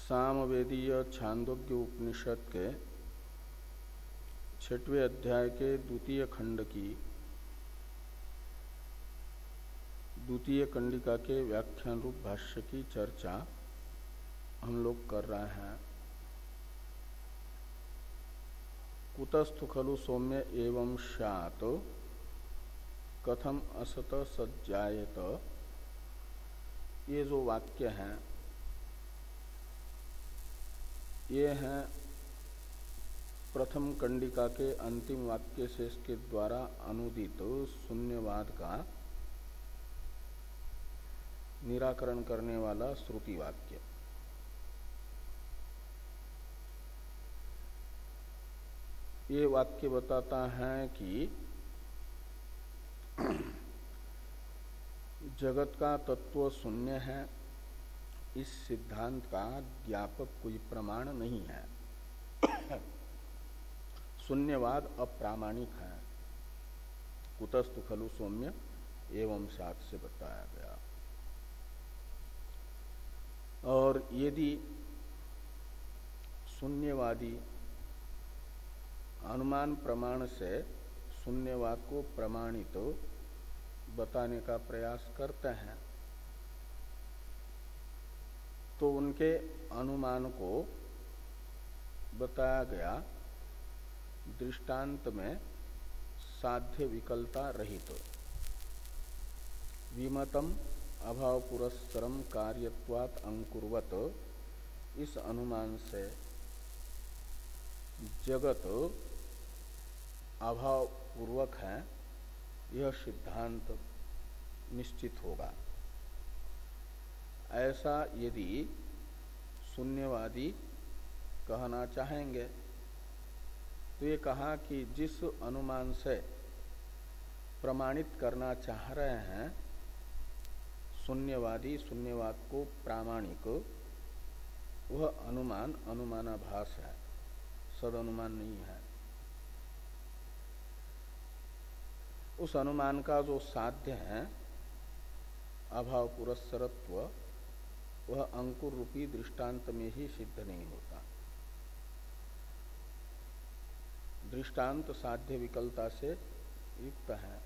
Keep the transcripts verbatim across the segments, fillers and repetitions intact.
सामवेदीय छांदोग्य उपनिषद के छठवें अध्याय के द्वितीय खंड की द्वितीय कंडिका के व्याख्यान रूप भाष्य की चर्चा हम लोग कर रहे हैं। कुतस्थु खलु सौम्य एवं स्यात् कथम असत सज्जायत, ये जो वाक्य हैं ये हैं प्रथम कंडिका के अंतिम वाक्य शेष के द्वारा अनुदित शून्यवाद का निराकरण करने वाला श्रुति वाक्य। ये वाक्य बताता है कि जगत का तत्व शून्य है, इस सिद्धांत का ज्ञापक कोई प्रमाण नहीं है। शून्यवाद अप्रामाणिक है। कुतस्तु खलु सौम्य एवं सात से बताया गया। और यदि शून्यवादी अनुमान प्रमाण से शून्यवाद को प्रमाणित तो बताने का प्रयास करते हैं तो उनके अनुमान को बताया गया दृष्टांत में साध्य विकलता रहित, विमतम अभाव पुरस्सरम कार्यत्वात् अंकुरवत, इस अनुमान से जगत अभाव पूर्वक है यह सिद्धांत निश्चित होगा। ऐसा यदि शून्यवादी कहना चाहेंगे तो ये कहा कि जिस अनुमान से प्रमाणित करना चाह रहे हैं शून्यवादी शून्यवाद को प्रामाणिक, वह अनुमान अनुमानाभास है, सदनुमान नहीं है। उस अनुमान का जो साध्य है अभाव पुरस्सरत्व, वह अंकुर रूपी दृष्टांत में ही सिद्ध नहीं होता। दृष्टांत साध्य विकलता से युक्त है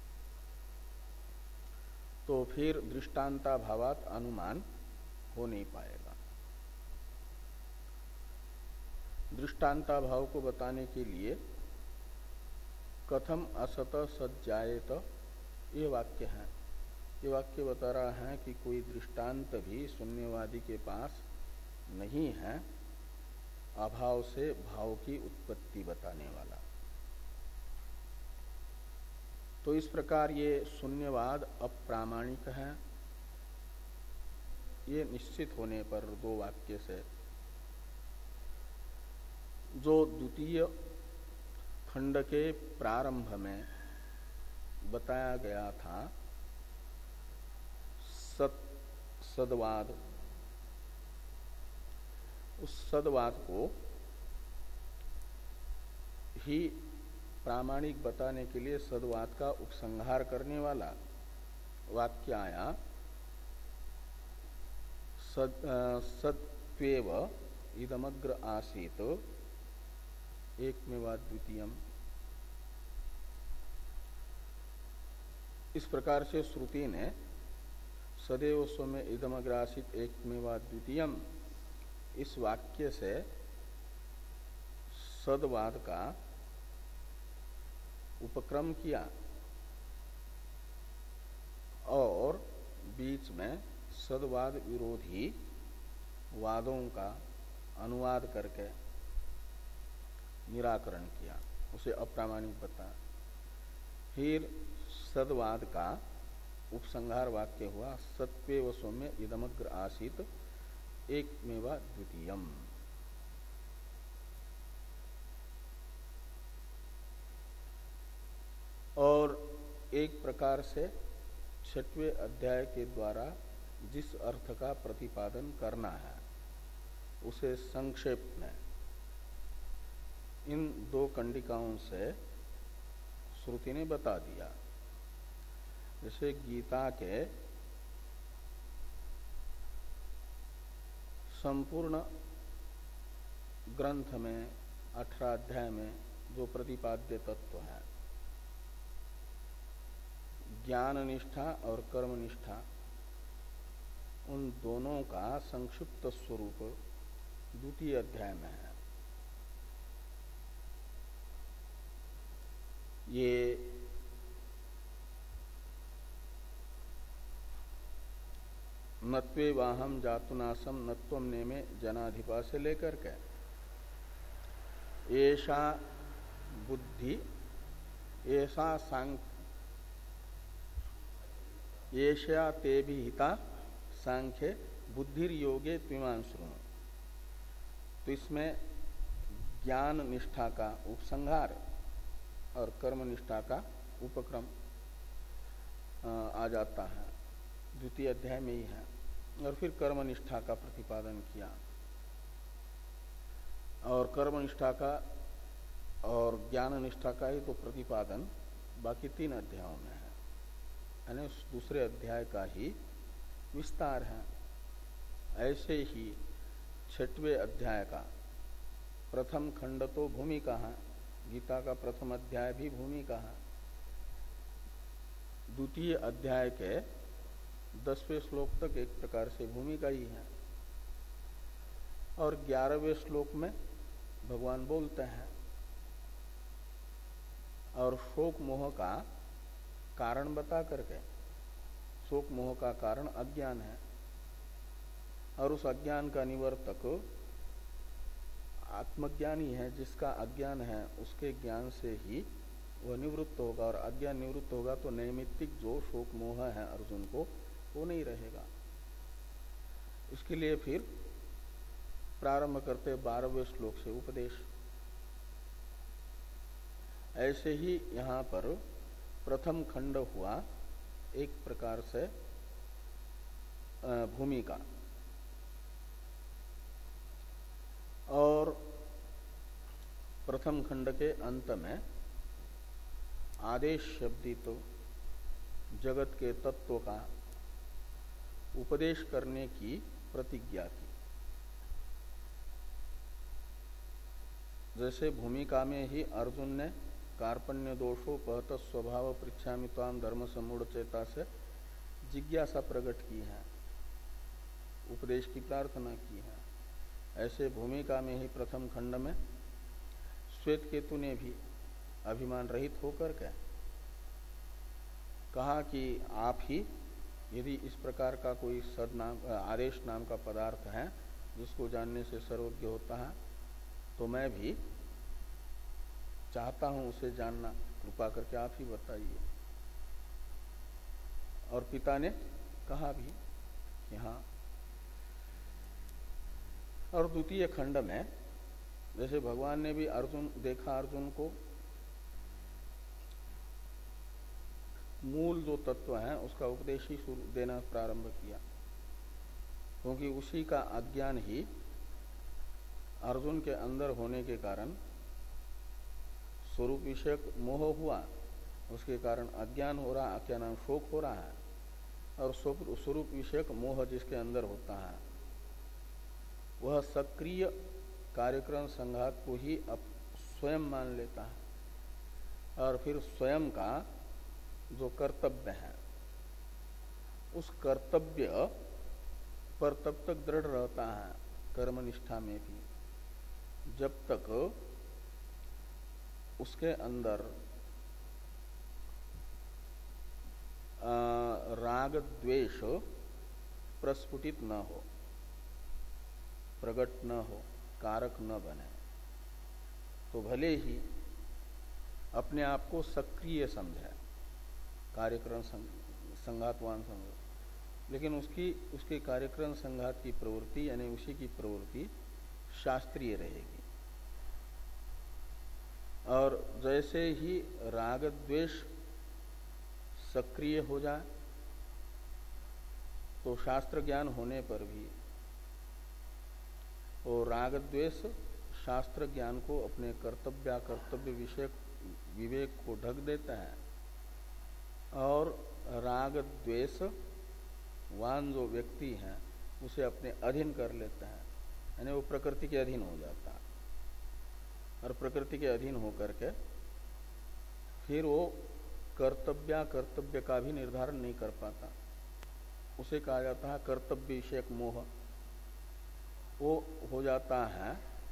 तो फिर दृष्टांताभावात अनुमान हो नहीं पाएगा। दृष्टांताभाव को बताने के लिए कथम असत सज्जायत, ये वाक्य है। ये वाक्य बता रहा है कि कोई दृष्टांत भी शून्यवादी के पास नहीं है अभाव से भाव की उत्पत्ति बताने वाला। तो इस प्रकार ये शून्यवाद अप्रामाणिक है, ये निश्चित होने पर दो वाक्य से जो द्वितीय खंड के प्रारंभ में बताया गया था सत सदवाद, उस सदवाद को ही प्रामाणिक बताने के लिए सदवाद का उपसंहार करने वाला वाक्य आया। सद सत्वेव इदमग्र आसीत एकमेवाद्वितीयम्। इस प्रकार से श्रुति ने सदैव स्वमे इदमग्र आसीत एकमेवाद्वितीयम्, इस वाक्य से सदवाद का उपक्रम किया और बीच में सदवाद विरोधी वादों का अनुवाद करके निराकरण किया, उसे अप्रामाणिक बताया। फिर सदवाद का उपसंहार वाक्य हुआ सत्वेव सौम्य इदमग्र आसीत एकमेवा द्वितीयम्। और एक प्रकार से छठवें अध्याय के द्वारा जिस अर्थ का प्रतिपादन करना है उसे संक्षेप में इन दो कंडिकाओं से श्रुति ने बता दिया। जैसे गीता के संपूर्ण ग्रंथ में अठारह अध्याय में जो प्रतिपाद्य तत्व है, ज्ञान निष्ठा और कर्म निष्ठा, उन दोनों का संक्षिप्त स्वरूप द्वितीय अध्याय में है। ये नत्वे वाहम जातुनासम नत्वम नेमे जनाधिपा से लेकर के ऐसा बुद्धि, ऐसा सांख्य, ऐसा ते भी हिता सांख्य बुद्धिर योगे त्विमान श्रुणु। तो इसमें ज्ञान निष्ठा का उपसंहार और कर्म निष्ठा का उपक्रम आ जाता है, द्वितीय अध्याय में ही है। और फिर कर्म निष्ठा का प्रतिपादन किया, और कर्म निष्ठा का और ज्ञान निष्ठा का ही तो प्रतिपादन बाकी तीन अध्यायों में है, यानी उस दूसरे अध्याय का ही विस्तार है। ऐसे ही छठवें अध्याय का प्रथम खंड तो भूमिका है, गीता का प्रथम अध्याय भी भूमिका है। द्वितीय अध्याय के दसवें श्लोक तक एक प्रकार से भूमिका ही है, और ग्यारहवें श्लोक में भगवान बोलते हैं और शोक मोह का कारण बता करके, शोक मोह का कारण अज्ञान है, और उस अज्ञान का निवर्तक आत्मज्ञान ही है। जिसका अज्ञान है उसके ज्ञान से ही वह निवृत्त होगा, और अज्ञान निवृत्त होगा तो नैमित्तिक जो शोक मोह है अर्जुन को, वो नहीं रहेगा। इसके लिए फिर प्रारंभ करते बारहवें श्लोक से उपदेश। ऐसे ही यहाँ पर प्रथम खंड हुआ एक प्रकार से भूमिका, और प्रथम खंड के अंत में आदेश शब्दित तो जगत के तत्व का उपदेश करने की प्रतिज्ञा की। जैसे भूमिका में ही अर्जुन ने कार्पण्य दोषोपहत स्वभाव पृच्छामि त्वाम धर्म सम्मूढ़ चेता से जिज्ञासा प्रकट की है, उपदेश की प्रार्थना की है, ऐसे भूमिका में ही प्रथम खंड में श्वेत केतु ने भी अभिमान रहित होकर के कहा कि आप ही यदि इस प्रकार का कोई सद नाम आदेश नाम का पदार्थ है जिसको जानने से सर्वज्ञ होता है, तो मैं भी चाहता हूं उसे जानना, कृपा करके आप ही बताइए। और पिता ने कहा भी कि हाँ। और द्वितीय खंड में जैसे भगवान ने भी अर्जुन देखा, अर्जुन को मूल जो तत्व है उसका उपदेश ही देना प्रारंभ किया, क्योंकि उसी का अज्ञान ही अर्जुन के अंदर होने के कारण स्वरूप विषयक मोह हुआ, उसके कारण अज्ञान हो रहा, क्या नाम शोक हो रहा है। और स्वरूप विषयक मोह जिसके अंदर होता है वह सक्रिय कार्यक्रम संघात को ही अब स्वयं मान लेता है, और फिर स्वयं का जो कर्तव्य है उस कर्तव्य पर तब तक दृढ़ रहता है कर्मनिष्ठा में भी, जब तक उसके अंदर राग द्वेष प्रस्फुटित न हो, प्रकट न हो, कारक न बने। तो भले ही अपने आप को सक्रिय समझे, कार्यक्रम संघातवान समझे, लेकिन उसकी उसके कार्यक्रम संघात की प्रवृत्ति यानी उसी की प्रवृत्ति शास्त्रीय रहेगी। और जैसे ही राग द्वेष सक्रिय हो जाए तो शास्त्र ज्ञान होने पर भी वो राग द्वेष शास्त्र ज्ञान को अपने कर्तव्य कर्तव्य विषय विवेक को ढक देता है, और राग द्वेष वान जो व्यक्ति है उसे अपने अधीन कर लेता है। यानी वो प्रकृति के अधीन हो जाता है, और प्रकृति के अधीन होकर के फिर वो कर्तव्य कर्तव्य का भी निर्धारण नहीं कर पाता। उसे कहा जाता है कर्तव्य विषयक मोह। वो हो जाता है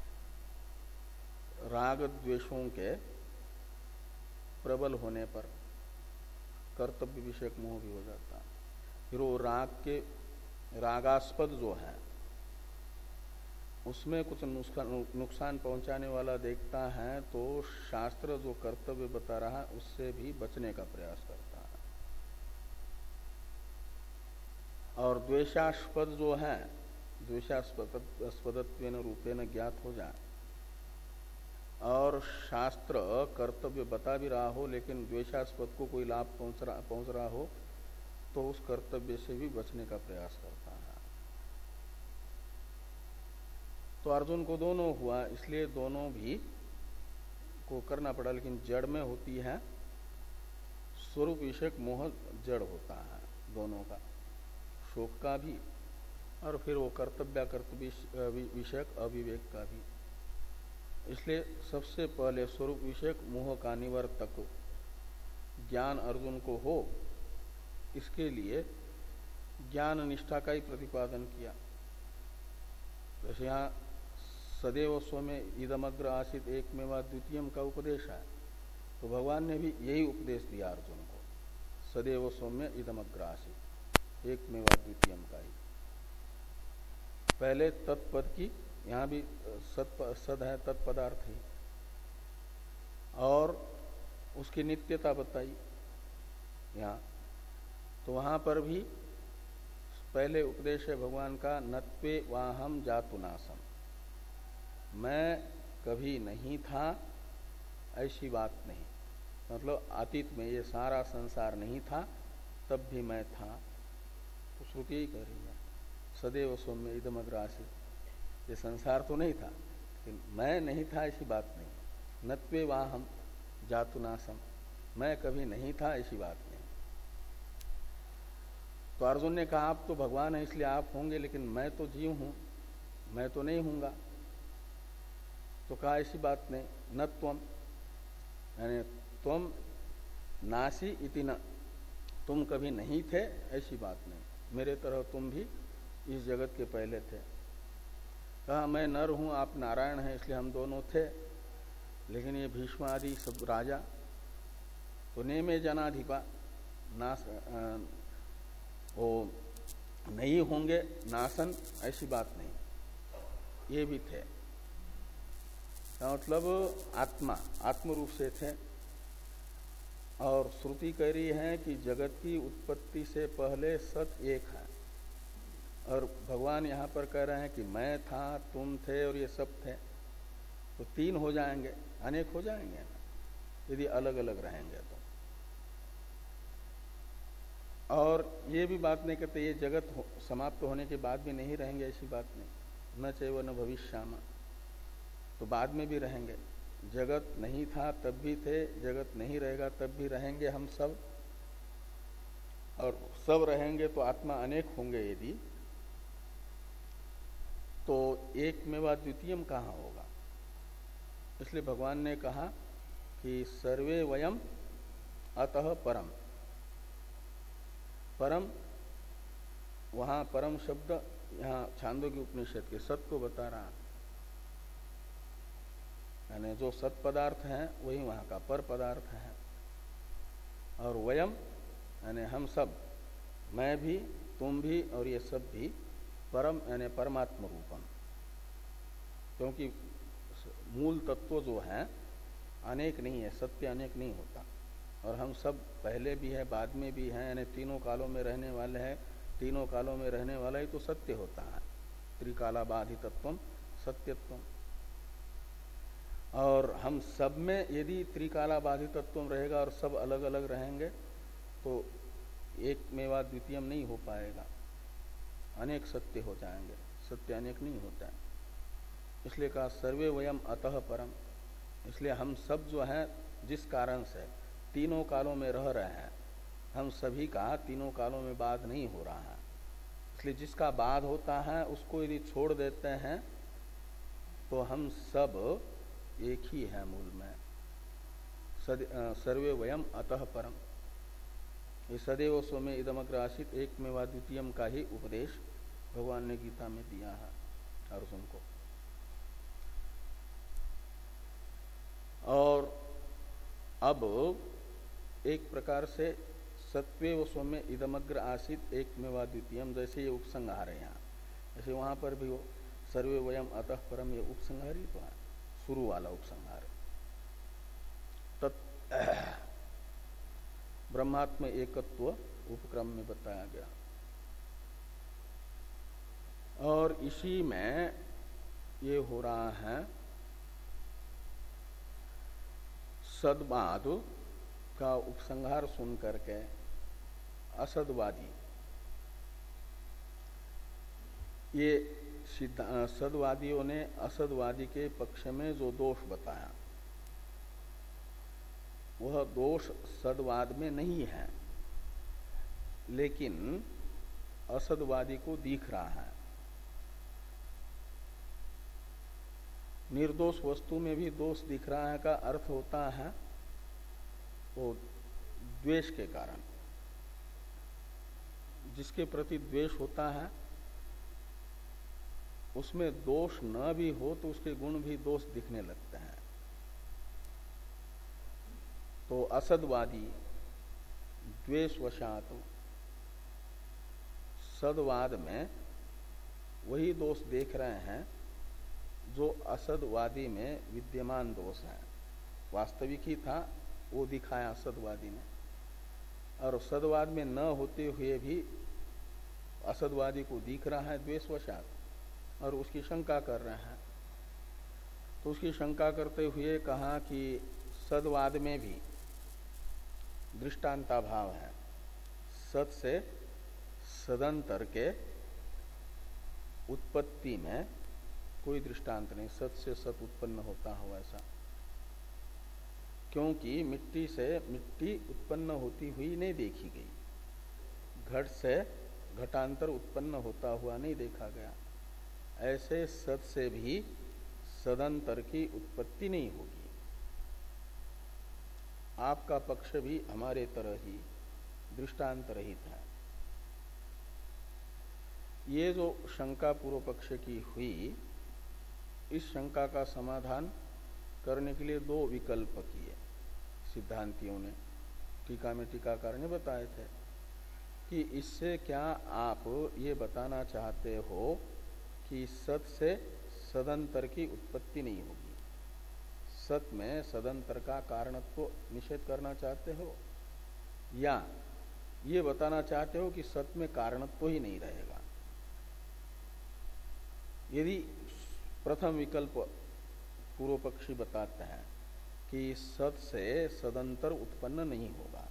राग द्वेषों के प्रबल होने पर कर्तव्य विषयक मोह भी हो जाता है। फिर वो राग के रागास्पद जो है उसमें कुछ नुकसान नुकसान पहुंचाने वाला देखता है तो शास्त्र जो कर्तव्य बता रहा है उससे भी बचने का प्रयास करता है। और द्वेषास्पद जो है, द्वेषास्पदत्वेन रूपेण ज्ञात हो जाए, और शास्त्र कर्तव्य बता भी रहा हो लेकिन द्वेषास्पद को कोई लाभ पहुंच रहा पहुंच रहा हो तो उस कर्तव्य से भी बचने का प्रयास करता है। तो अर्जुन को दोनों हुआ, इसलिए दोनों भी को करना पड़ा, लेकिन जड़ में होती है स्वरूप विषयक मोह, जड़ होता है दोनों का, शोक का भी और फिर वो कर्तव्य कर्तव्य विषयक अविवेक का भी। इसलिए सबसे पहले स्वरूप विषयक मोह का निवर्तक ज्ञान अर्जुन को हो, इसके लिए ज्ञान निष्ठा का ही प्रतिपादन किया। जैसे यहाँ सदैव स्वमें इदमग्र आसित एकमेवा द्वितीयम का उपदेश है, तो भगवान ने भी यही उपदेश दिया अर्जुन को, सदैव स्वमें इदमग्र आसित एकमेवा द्वितीयम का ही। पहले तत्पद की, यहाँ भी सत सद है तत्पदार्थ ही, और उसकी नित्यता बताई यहाँ। तो वहां पर भी पहले उपदेश है भगवान का, नत्वे वाहम जातुनासम, मैं कभी नहीं था ऐसी बात नहीं, मतलब अतीत में ये सारा संसार नहीं था तब भी मैं था। तो श्रुति यही कह रही है, सदैव सौम्य इदमग्र आसित, ये संसार तो नहीं था लेकिन मैं नहीं था ऐसी बात नहीं। नत्वे वाहम जातुनासम, मैं कभी नहीं था ऐसी बात नहीं। तो अर्जुन ने कहा आप तो भगवान है इसलिए आप होंगे, लेकिन मैं तो जीव हूं, मैं तो नहीं हूंगा। तो कहा ऐसी बात नहीं, न त्वम, यानी तुम नासी इति न, तुम कभी नहीं थे ऐसी बात नहीं, मेरे तरह तुम भी इस जगत के पहले थे। कहा मैं नर हूं आप नारायण हैं इसलिए हम दोनों थे, लेकिन ये भीष्म आदि सब राजा तो नेमे जनाधिपा, नास वो नहीं होंगे नासन ऐसी बात नहीं, ये भी थे। का मतलब आत्मा आत्म रूप से थे। और श्रुति कह रही है कि जगत की उत्पत्ति से पहले सत एक है, और भगवान यहाँ पर कह रहे हैं कि मैं था, तुम थे और ये सब थे, तो तीन हो जाएंगे, अनेक हो जाएंगे ना यदि अलग अलग रहेंगे तो। और ये भी बात नहीं कहते ये जगत हो, समाप्त होने के बाद भी नहीं रहेंगे ऐसी बात नहीं, न चैव न भविष्यामा, तो बाद में भी रहेंगे। जगत नहीं था तब भी थे, जगत नहीं रहेगा तब भी रहेंगे हम सब, और सब रहेंगे तो आत्मा अनेक होंगे यदि, तो एक मेवा द्वितीयम कहाँ होगा। इसलिए भगवान ने कहा कि सर्वे वयम अतः परम, परम वहां परम शब्द यहाँ छांदोग्य उपनिषद के सत को बता रहा, यानी जो सत पदार्थ है वही वहां का पर पदार्थ है। और वयम यानी हम सब, मैं भी तुम भी और ये सब भी परम यानी परमात्म रूपम, क्योंकि मूल तत्व जो है अनेक नहीं है, सत्य अनेक नहीं होता, और हम सब पहले भी है बाद में भी हैं, यानी तीनों कालों में रहने वाले हैं, तीनों कालों में रहने वाला ही तो सत्य होता है, त्रिकाला बाधितत्वम सत्यत्वम। और हम सब में यदि त्रिकाला बाधितत्वम रहेगा और सब अलग अलग रहेंगे तो एक मेवा द्वितीयम नहीं हो पाएगा, अनेक सत्य हो जाएंगे, सत्य अनेक नहीं होता है। इसलिए कहा सर्वे वयम अतः परम, इसलिए हम सब जो है जिस कारण से तीनों कालों में रह रहे हैं, हम सभी का तीनों कालों में बाध नहीं हो रहा है। इसलिए जिसका बाध होता है उसको यदि छोड़ देते हैं तो हम सब एक ही है मूल में। सद, सर्वे वयम अतः परम, ये सदैव स्वमे इदमग्र आसीत एक में द्वितीयम का ही उपदेश भगवान ने गीता में दिया है अर्जुन को। और अब एक प्रकार से सत्वेव स्वमे इदमग्र आसीत एक में द्वितीयम, जैसे ये उपसंहार है यहाँ, जैसे वहां पर भी वो सर्वे वयम अतः परम, ये उपसंहार ही तो है, शुरू वाला उपसंहार। तत् ब्रह्मात्म एकत्व उपक्रम में बताया गया। और इसी में ये हो रहा है सद्वाद का उपसंहार सुन करके असदवादी, ये सदवादियों ने असदवादी के पक्ष में जो दोष बताया वह दोष सदवाद में नहीं है, लेकिन असदवादी को दिख रहा है। निर्दोष वस्तु में भी दोष दिख रहा है का अर्थ होता है वो द्वेष के कारण, जिसके प्रति द्वेष होता है उसमें दोष न भी हो तो उसके गुण भी दोष दिखने लगते हैं। तो असदवादी द्वेषवशात सदवाद में वही दोष देख रहे हैं जो असदवादी में विद्यमान दोष है। वास्तविक ही था वो दिखाया असदवादी ने, और सदवाद में न होते हुए भी असदवादी को दिख रहा है द्वेषवशात, और उसकी शंका कर रहे हैं। तो उसकी शंका करते हुए कहा कि सदवाद में भी दृष्टांताभाव है, सत से सदंतर के उत्पत्ति में कोई दृष्टांत नहीं, सत से सत उत्पन्न होता हो ऐसा, क्योंकि मिट्टी से मिट्टी उत्पन्न होती हुई नहीं देखी गई, घट से घटांतर उत्पन्न होता हुआ नहीं देखा गया। ऐसे सत से भी सदंतर की उत्पत्ति नहीं होगी। आपका पक्ष भी हमारे तरह ही दृष्टांत रहित है। ये जो शंका पूर्व पक्ष की हुई, इस शंका का समाधान करने के लिए दो विकल्प किए सिद्धांतियों ने। टीका में टीकाकार ने बताए थे कि इससे क्या आप ये बताना चाहते हो कि सत से सदंतर की उत्पत्ति नहीं होगी, सत में सदंतर का कारणत्व को निषेध करना चाहते हो, या ये बताना चाहते हो कि सत में कारणत्व ही नहीं रहेगा। यदि प्रथम विकल्प पूर्व पक्षी बताते हैं कि सत से सदंतर उत्पन्न नहीं होगा,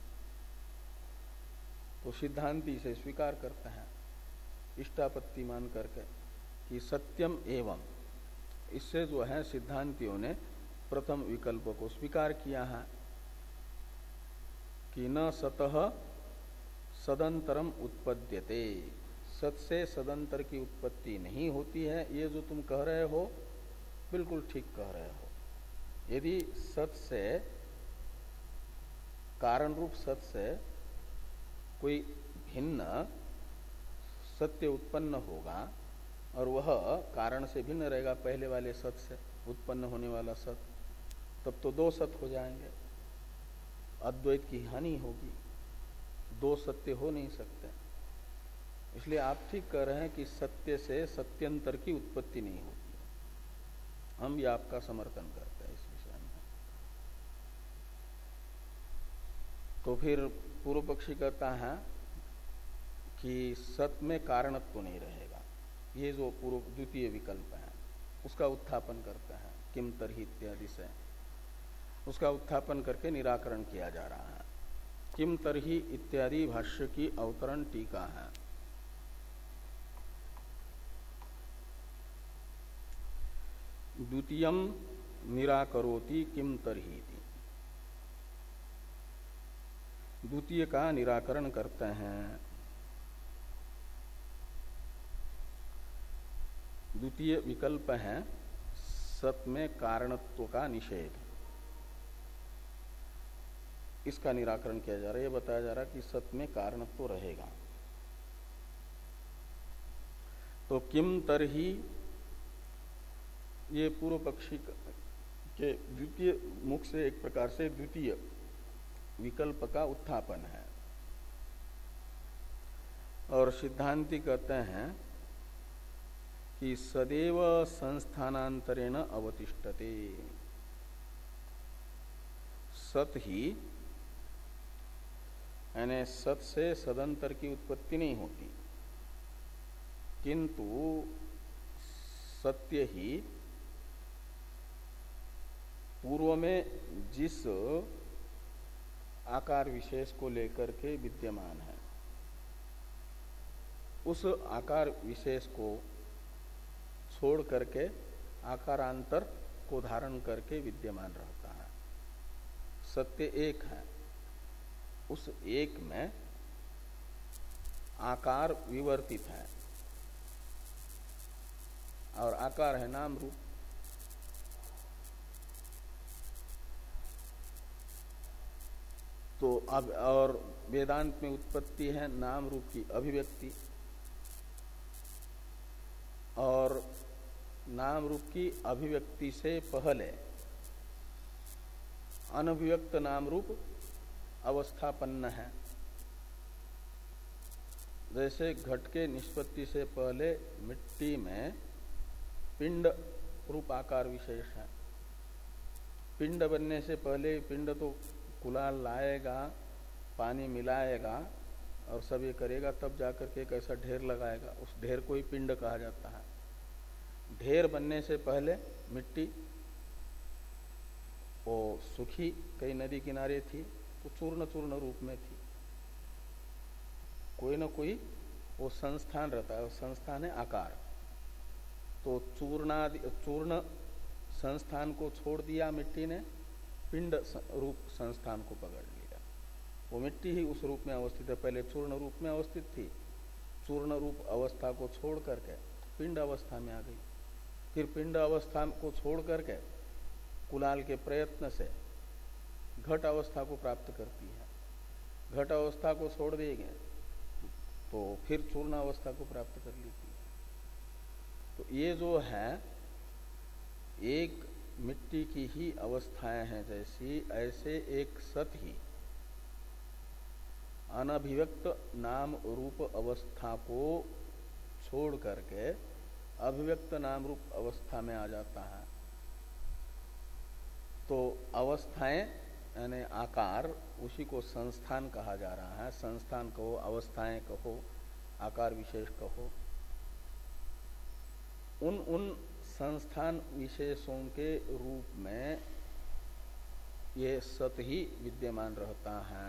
तो सिद्धांति से स्वीकार करते हैं इष्टापत्ति मान करके कि सत्यम एवं, इससे जो है सिद्धांतियों ने प्रथम विकल्प को स्वीकार किया है कि न सतः सदंतरम उत्पद्यते, सत से सदंतर की उत्पत्ति नहीं होती है। ये जो तुम कह रहे हो बिल्कुल ठीक कह रहे हो। यदि सत से कारण रूप सत से कोई भिन्न सत्य उत्पन्न होगा और वह कारण से भिन्न रहेगा पहले वाले सत से उत्पन्न होने वाला सत, तब तो दो सत हो जाएंगे, अद्वैत की हानि होगी, दो सत्य हो नहीं सकते। इसलिए आप ठीक कह रहे हैं कि सत्य से सत्यंतर की उत्पत्ति नहीं होती। हम भी आपका समर्थन करते हैं इस विषय में। तो फिर पूर्व पक्षी कहता है कि सत में कारणत्व नहीं रहेगा। ये जो पूर्व द्वितीय विकल्प है उसका उत्थापन करते हैं किम तरहि इत्यादि से, उसका उत्थापन करके निराकरण किया जा रहा है। किम तरहि इत्यादि भाष्य की अवतरण टीका है। द्वितीयम निराकरोति किम तरहि, द्वितीय का निराकरण करते हैं। द्वितीय विकल्प है सत में कारणत्व का निषेध, इसका निराकरण किया जा रहा है। यह बताया जा रहा है कि सत में कारणत्व रहेगा। तो किम तरही, ये पूर्व पक्षी के द्वितीय मुख से एक प्रकार से द्वितीय विकल्प का उत्थापन है। और सिद्धांती कहते हैं कि सदैव संस्थानांतरेण अवतिष्ठते, सत ही, यानी सत से सदंतर की उत्पत्ति नहीं होती, किंतु सत्य ही पूर्व में जिस आकार विशेष को लेकर के विद्यमान है, उस आकार विशेष को छोड़ करके आकारांतर को धारण करके विद्यमान रहता है। सत्य एक है, उस एक में आकार विवर्तित है, और आकार है नाम रूप। तो अब और वेदांत में उत्पत्ति है नाम रूप की अभिव्यक्ति, और नाम रूप की अभिव्यक्ति से पहले अनभिव्यक्त नाम रूप अवस्थापन्न है। जैसे घट के निष्पत्ति से पहले मिट्टी में पिंड रूप आकार विशेष है। पिंड बनने से पहले पिंड तो कुलाल लाएगा, पानी मिलाएगा और सब ये करेगा, तब जाकर के एक ऐसा ढेर लगाएगा, उस ढेर को ही पिंड कहा जाता है। ढेर बनने से पहले मिट्टी वो सूखी कई नदी किनारे थी, तो चूर्ण चूर्ण रूप में थी। कोई न कोई वो संस्थान रहता है, वो संस्थान है आकार। तो चूर्णादि चूर्ण संस्थान को छोड़ दिया मिट्टी ने, पिंड रूप संस्थान को पकड़ लिया। वो मिट्टी ही उस रूप में अवस्थित है, पहले चूर्ण रूप में अवस्थित थी, चूर्ण रूप अवस्था को छोड़ करके पिंड अवस्था में आ गई। फिर पिंड अवस्था को छोड़ करके कुलाल के प्रयत्न से घट अवस्था को प्राप्त करती है। घट अवस्था को छोड़ देंगे तो फिर चूर्ण अवस्था को प्राप्त कर लेती है। तो ये जो है एक मिट्टी की ही अवस्थाएं हैं जैसी, ऐसे एक सत ही अनभिव्यक्त नाम रूप अवस्था को छोड़ करके अभिव्यक्त नाम रूप अवस्था में आ जाता है। तो अवस्थाएं यानी आकार, उसी को संस्थान कहा जा रहा है। संस्थान कहो, अवस्थाएं कहो, आकार विशेष कहो, उन उन संस्थान विशेषों के रूप में ये सत ही विद्यमान रहता है।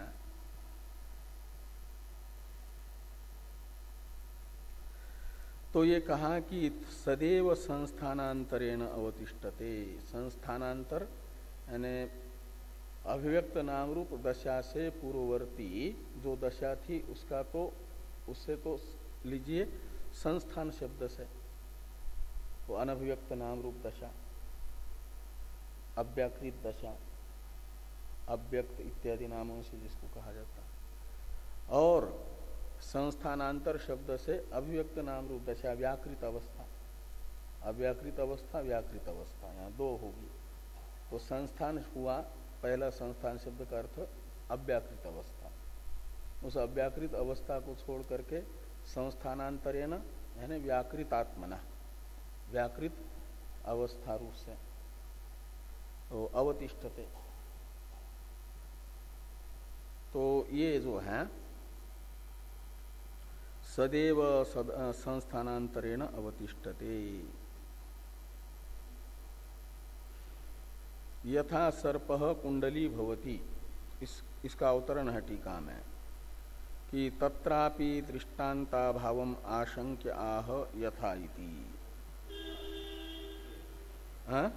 तो ये कहा कि सदैव संस्थानांतरेण अवतिष्ठते। संस्थानांतर यानी अभिव्यक्त नाम रूप दशा से पूर्ववर्ती जो दशा थी उसका तो उससे तो लीजिए संस्थान शब्द से, तो अनभिव्यक्त नाम रूप दशा, अव्याकृत दशा, अव्यक्त इत्यादि नामों से जिसको कहा जाता है। और संस्थानांतर शब्द से अभिव्यक्त नाम रूप दशा, व्याकृत अवस्था, अव्याकृत अवस्था, व्याकृत अवस्था, यहाँ दो होगी। तो संस्थान हुआ, पहला संस्थान शब्द का अर्थ अव्याकृत अवस्था। उस अव्याकृत अवस्था को छोड़ करके संस्थानांतरेण यानी व्याकृतात्मना, व्याकृत अवस्था रूप से तो अवतिष्ठते। तो ये जो है सदैव सद, संस्थानांतरेण अवतिष्ठते। यथा सर्पः कुंडली भवति, इस इसका अवतरण है टीका में कि तत्रापि दृष्टान्ताभावम् आशंक्य आह यथा इति। हाँ?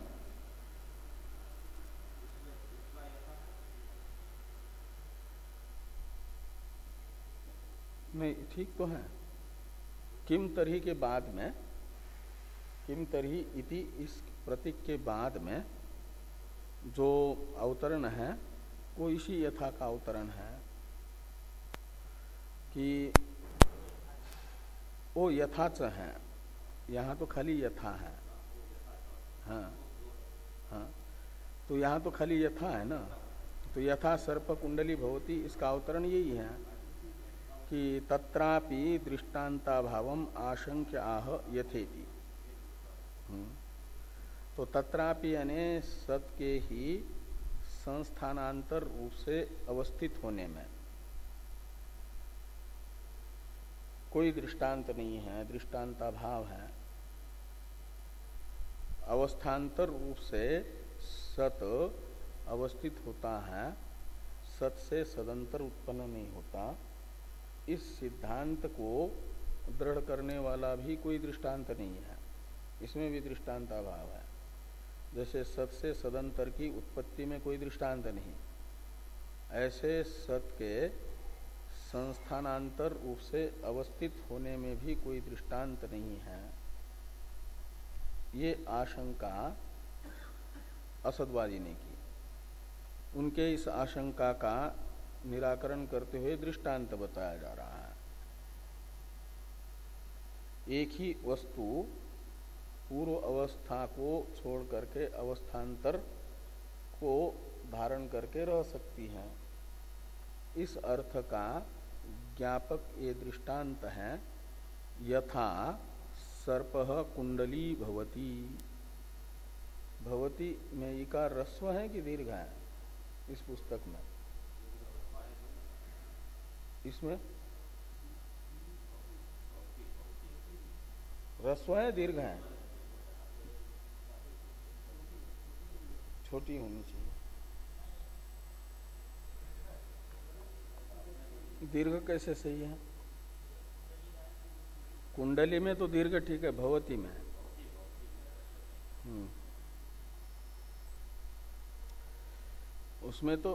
नहीं, ठीक तो है। किम तरही के बाद में किम तरही इति इस प्रतीक के बाद में जो अवतरण है वो इसी यथा का अवतरण है कि वो यथाच है, यहाँ तो खाली यथा है। हाँ हाँ, तो यहाँ तो खाली यथा है ना, तो यथा सर्प कुंडली भवती, इसका अवतरण यही है कि तत्रापि दृष्टांताभावम आशंक्य आह यथेति। तो तत्रापि यानी सत के ही संस्थानांतर रूप से अवस्थित होने में कोई दृष्टांत नहीं है, दृष्टांताभाव है। अवस्थांतर रूप से सत अवस्थित होता है, सत से सदंतर उत्पन्न नहीं होता। इस सिद्धांत को दृढ़ करने वाला भी कोई दृष्टांत नहीं है, इसमें भी दृष्टांताभाव है। जैसे सत से सदंतर की उत्पत्ति में कोई दृष्टांत नहीं, ऐसे सत के संस्थानांतर रूप से अवस्थित होने में भी कोई दृष्टांत नहीं है। ये आशंका असद्वादी ने की। उनके इस आशंका का निराकरण करते हुए दृष्टांत बताया जा रहा है। एक ही वस्तु पूर्व अवस्था को छोड़ करके अवस्थांतर को धारण करके रह सकती है। इस अर्थ का ज्ञापक ये दृष्टांत है, यथा सर्पः कुंडली भवती। भवती में इकार ह्रस्व है कि दीर्घ है इस पुस्तक में? इसमें ह्रस्व है दीर्घ है? छोटी होनी चाहिए। दीर्घ कैसे सही है? कुंडली में तो दीर्घ ठीक है, भवती में हम्म उसमें तो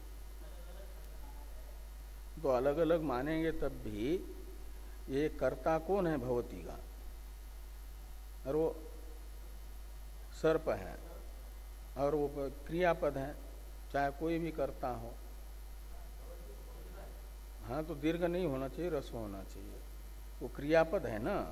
तो अलग अलग मानेंगे तब भी ये कर्ता कौन है भवती का? और वो सर्प है और वो क्रियापद है, चाहे कोई भी कर्ता हो। हाँ, तो दीर्घ नहीं होना चाहिए, ह्रस्व होना चाहिए। वो क्रियापद है ना।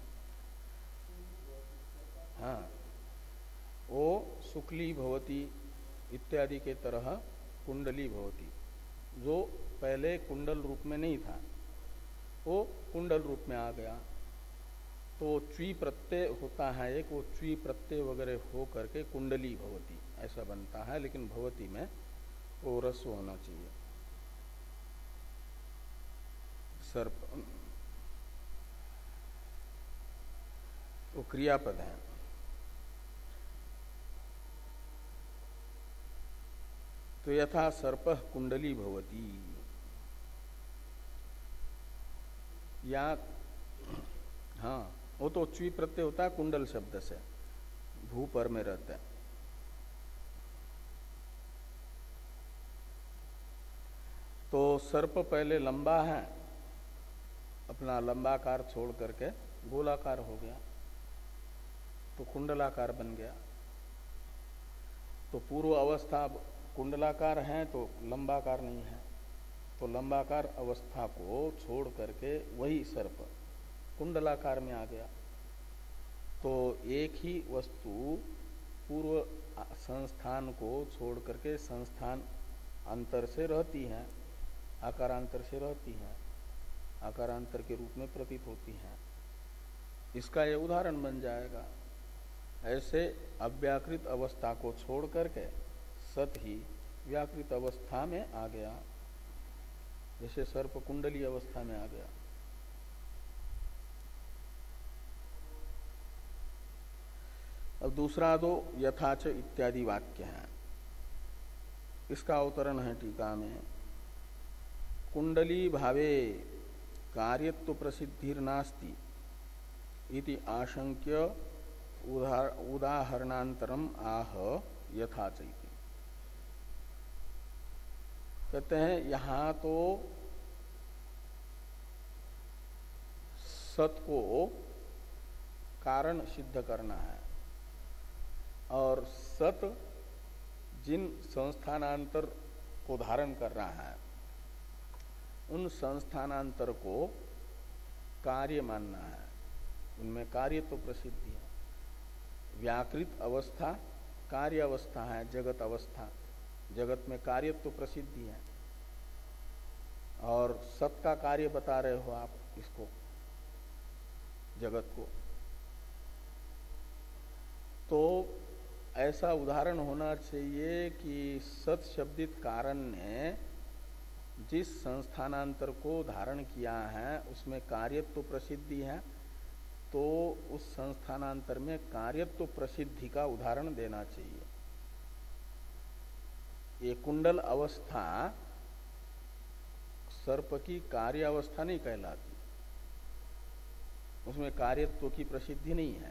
हाँ, वो शुक्ली भवती इत्यादि के तरह कुंडली भवती, जो पहले कुंडल रूप में नहीं था वो कुंडल रूप में आ गया। तो च्वी प्रत्यय होता है एक, वो च्वी प्रत्यय वगैरह हो करके कुंडली भवती ऐसा बनता है, लेकिन भवती में वो ह्रस्व होना चाहिए। सर्प वो क्रियापद है। तो यथा सर्पः कुंडली भवती, या हाँ वो तो च्वी प्रत्यय होता है कुंडल शब्द से, भू पर में रहता है। तो सर्प पहले लंबा है, अपना लंबाकार छोड़ करके गोलाकार हो गया तो कुंडलाकार बन गया। तो पूर्व अवस्था कुंडलाकार है तो लंबाकार नहीं है, तो लंबाकार अवस्था को छोड़ करके वही सर्प कुंडलाकार में आ गया। तो एक ही वस्तु पूर्व संस्थान को छोड़ करके संस्थान अंतर से रहती है, आकारांतर से रहती है, आकारांतर के रूप में प्रतीत होती है। इसका ये उदाहरण बन जाएगा। ऐसे अव्याकृत अवस्था को छोड़ करके सत ही व्याकृत अवस्था में आ गया, जैसे सर्प कुंडली अवस्था में आ गया। अब दूसरा दो यथाच इत्यादि वाक्य है, इसका अवतरण है टीका में। कुंडली भावे कार्यत्व प्रसिद्धिर्नास्ति इति आशंक्य उदाहरणांतरम आह यथाच इति। कहते हैं यहां तो सत को कारण सिद्ध करना है, सत जिन संस्थानांतर को धारण कर रहा है उन संस्थानांतर को कार्य मानना है, उनमें कार्य तो प्रसिद्धि है। व्याकृत अवस्था कार्य अवस्था है, जगत अवस्था, जगत में कार्य तो प्रसिद्धि है। और सत का कार्य बता रहे हो आप इसको, जगत को। तो ऐसा उदाहरण होना चाहिए कि सत शब्दित कारण ने जिस संस्थानांतर को धारण किया है उसमें कार्यत्व प्रसिद्धि है, तो उस संस्थानांतर में कार्यत्व प्रसिद्धि का उदाहरण देना चाहिए। ये कुंडल अवस्था सर्प की कार्य अवस्था नहीं कहलाती, उसमें कार्यत्व की प्रसिद्धि नहीं है।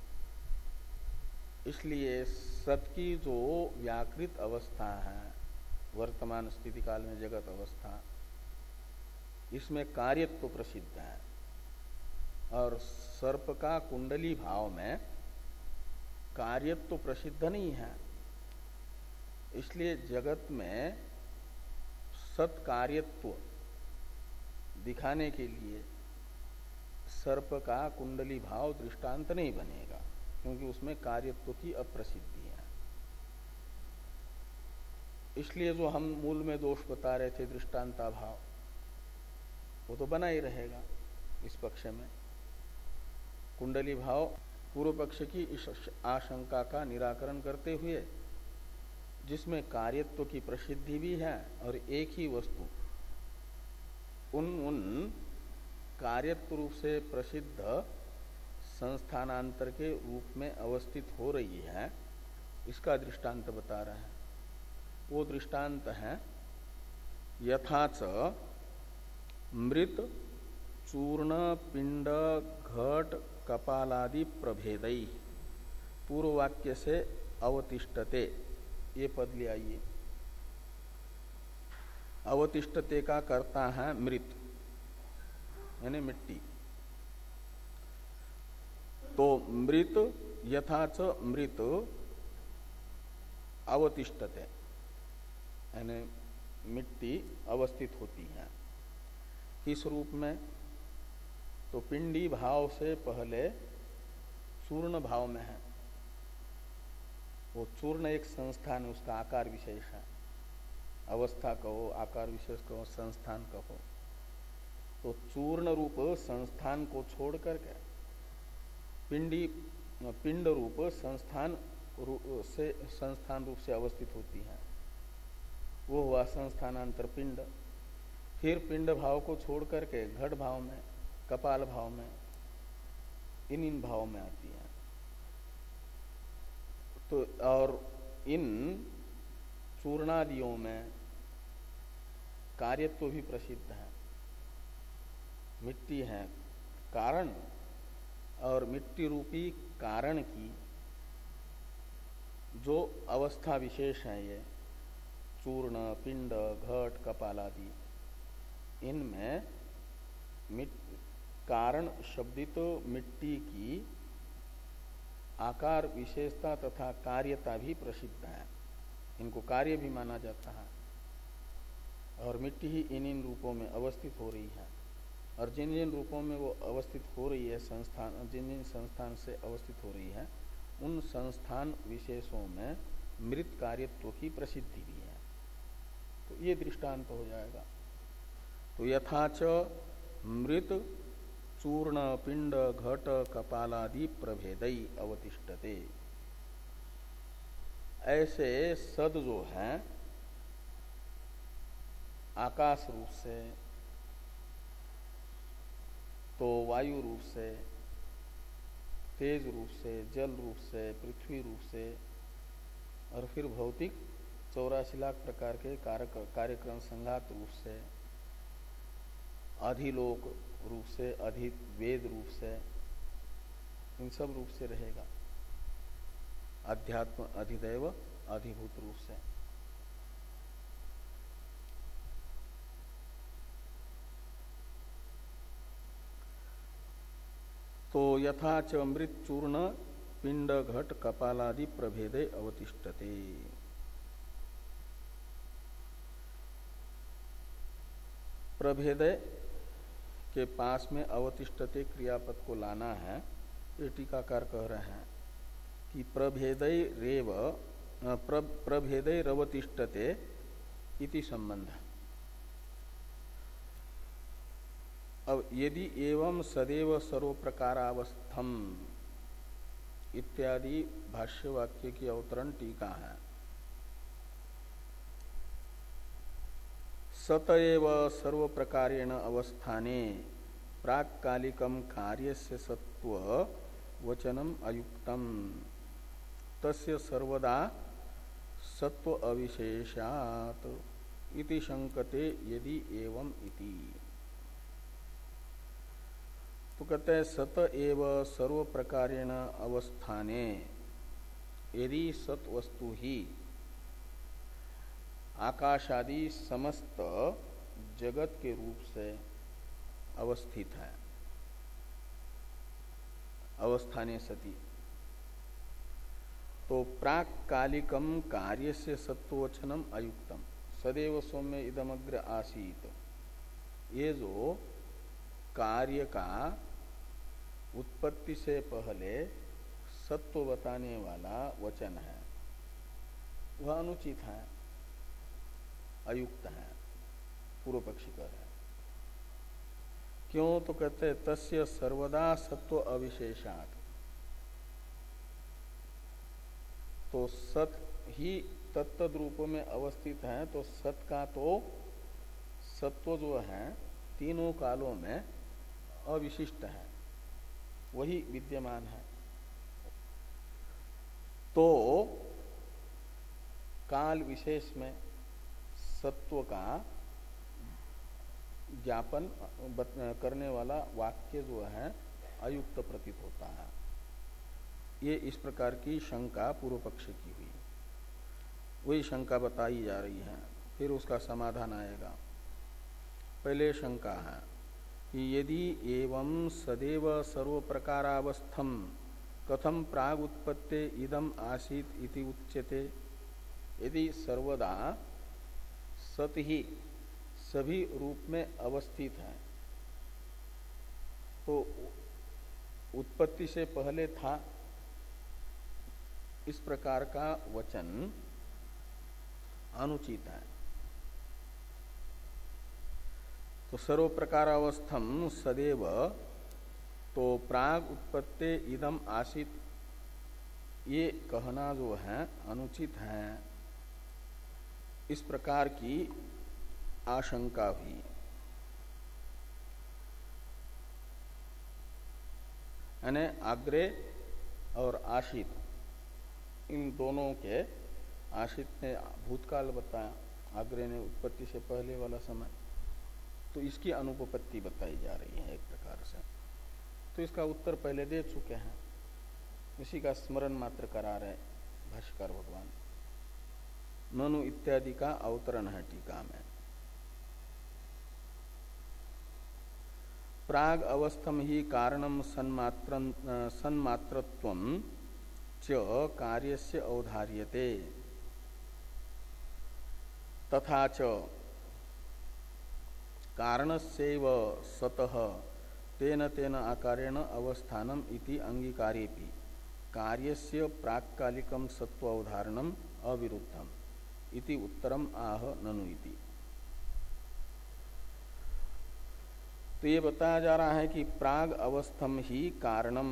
इसलिए सत की जो व्याकृत अवस्था है वर्तमान स्थिति काल में जगत अवस्था, इसमें कार्यत्व प्रसिद्ध है। और सर्प का कुंडली भाव में कार्यत्व प्रसिद्ध नहीं है। इसलिए जगत में सत कार्यत्व दिखाने के लिए सर्प का कुंडली भाव दृष्टांत नहीं बनेगा, क्योंकि उसमें कार्यत्व की अप्रसिद्धि है। इसलिए जो हम मूल में दोष बता रहे थे दृष्टांता भाव, वो तो बना ही रहेगा इस पक्ष में। कुंडली भाव पूर्व पक्ष की इस आशंका का निराकरण करते हुए, जिसमें कार्यत्व की प्रसिद्धि भी है और एक ही वस्तु उन उन कार्यत्व रूप से प्रसिद्ध संस्थानांतर के रूप में अवस्थित हो रही है, इसका दृष्टांत बता रहे हैं। वो दृष्टांत है यथाच मृत चूर्ण पिंड घट कपालादि प्रभेदई, पूर्व वाक्य से अवतिष्ठते, ये पद ले आइए। अवतिष्ठते का करता है मृत, यानी मिट्टी। तो मृत यथाच मृत अवतिष्ठते, यानी मिट्टी अवस्थित होती है। किस रूप में? तो पिंडी भाव से पहले चूर्ण भाव में है। वो चूर्ण एक संस्थान, उसका आकार विशेष है। अवस्था कहो, आकार विशेष कहो, संस्थान कहो। तो चूर्ण रूप संस्थान को छोड़ करके पिंडी पिंड रूप संस्थान रूप से संस्थान रूप से अवस्थित होती है, वो हुआ संस्थानांतर पिंड। फिर पिंड भाव को छोड़ करके घट भाव में, कपाल भाव में, इन इन भाव में आती है। तो और इन चूर्णादियों में कार्यत्व भी प्रसिद्ध है। मिट्टी है कारण, और मिट्टी रूपी कारण की जो अवस्था विशेष है, ये चूर्ण पिंड घट कपाल आदि, इनमें कारण शब्दित तो मिट्टी की आकार विशेषता तथा कार्यता भी प्रसिद्ध है। इनको कार्य भी माना जाता है। और मिट्टी ही इन इन रूपों में अवस्थित हो रही है। और जिन जिन रूपों में वो अवस्थित हो रही है, संस्थान जिन जिन संस्थान से अवस्थित हो रही है, उन संस्थान विशेषों में मृत कार्यत्व की प्रसिद्धि भी है। तो ये दृष्टांत हो जाएगा। तो यथाच मृत चूर्ण पिंड घट कपालादि प्रभेदई अवतिष्ठते, ऐसे सद जो है आकाश रूप से, तो वायु रूप से, तेज रूप से, जल रूप से, पृथ्वी रूप से, और फिर भौतिक चौरासी लाख प्रकार के कार्यक्रम संघात रूप से, अधिलोक रूप से, अधि वेद रूप से, इन सब रूप से रहेगा। अध्यात्म अधिदैव अधिभूत रूप से। तो यथा च अमृत चूर्ण पिंड घट कपालादि प्रभेदे अवतिष्ठते। प्रभेदे के पास में अवतिष्ठते क्रियापद को लाना है। ये टीकाकार कह रहे हैं कि प्रभेदय रेव प्र, प्रभेदय रवतिष्ठते इति संबंध। अब यदि एवं सदैव सर्व प्रकारावस्थम इत्यादि भाष्य वाक्य की अवतरण टीका है। सतएव सर्व प्रकारेण अवस्थाने प्राक्कालिकम कार्यस्य सत्व वचनम अयुक्तम तस्य सर्वदा सत्व अविशेषात् इति शंकते यदि एवं इति। तो कहते हैं सत एव सर्व प्रकारेण अवस्थाने, यदि सत वस्तु ही आकाशादि समस्त जगत के रूप से अवस्थित है, अवस्थाने सती, तो प्राक कालिकम कार्य से सत्वचनम अयुक्तम सदैव सौम्य इदमग्र आसीत, ये जो कार्य का उत्पत्ति से पहले सत्व बताने वाला वचन है वह अनुचित है, अयुक्त है, पूर्व पक्षी कह रहे हैं। क्यों? तो कहते हैं तस्य सर्वदा सत्व अविशेषात्, तो सत ही तत्तद रूप में अवस्थित है, तो सत का तो सत्व जो है तीनों कालों में अविशिष्ट है, वही विद्यमान है। तो काल विशेष में सत्व का ज्ञापन करने वाला वाक्य जो है अयुक्त प्रतीत होता है। ये इस प्रकार की शंका पूर्व पक्ष की हुई, वही शंका बताई जा रही है। फिर उसका समाधान आएगा। पहले शंका है कि यदि एवं सदैव सर्व प्रकारावस्थम कथम प्राग उत्पत्ते इदम आसीत इति उच्यते। यदि सर्वदा सत ही सभी रूप में अवस्थित है, तो उत्पत्ति से पहले था, इस प्रकार का वचन अनुचित है। तो सर्व प्रकारावस्थम सदैव, तो प्राग उत्पत्ते इदम आसित, ये कहना जो है अनुचित है, इस प्रकार की आशंका हुई। यानी आग्रे और आशित, इन दोनों के, आशित ने भूतकाल बताया, आग्रे ने उत्पत्ति से पहले वाला समय, तो इसकी अनुपपत्ति बताई जा रही है एक प्रकार से। तो इसका उत्तर पहले दे चुके हैं, इसी का स्मरण मात्र करा रहे भाष्यकार भगवान। ननु इत्यादि का अवतरण है टीका में। प्राग अवस्थम ही कारणम सन्मात्र सन्मात्रत्वम च कार्यस्य औधार्यते तथा च कारणस्यैव सतः तेन तेन आकारेण अवस्थानम इति अंगीकारेपि कार्यस्य प्राक्कालिकम सत्वावधारणम अविरुद्धम इति उत्तरम आह ननु इति। तो ये बताया जा रहा है कि प्राग अवस्थम ही कारणम,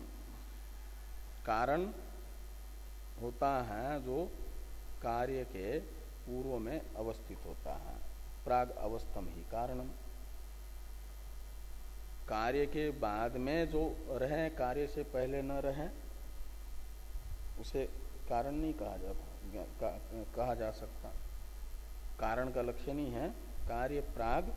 कारण होता है जो कार्य के पूर्व में अवस्थित होता है। प्राग अवस्थम ही कारणम, कार्य के बाद में जो रहे, कार्य से पहले न रहे, उसे कारण नहीं कहा जाता, कहा जा सकता। कारण का लक्षण ही है कार्य प्राग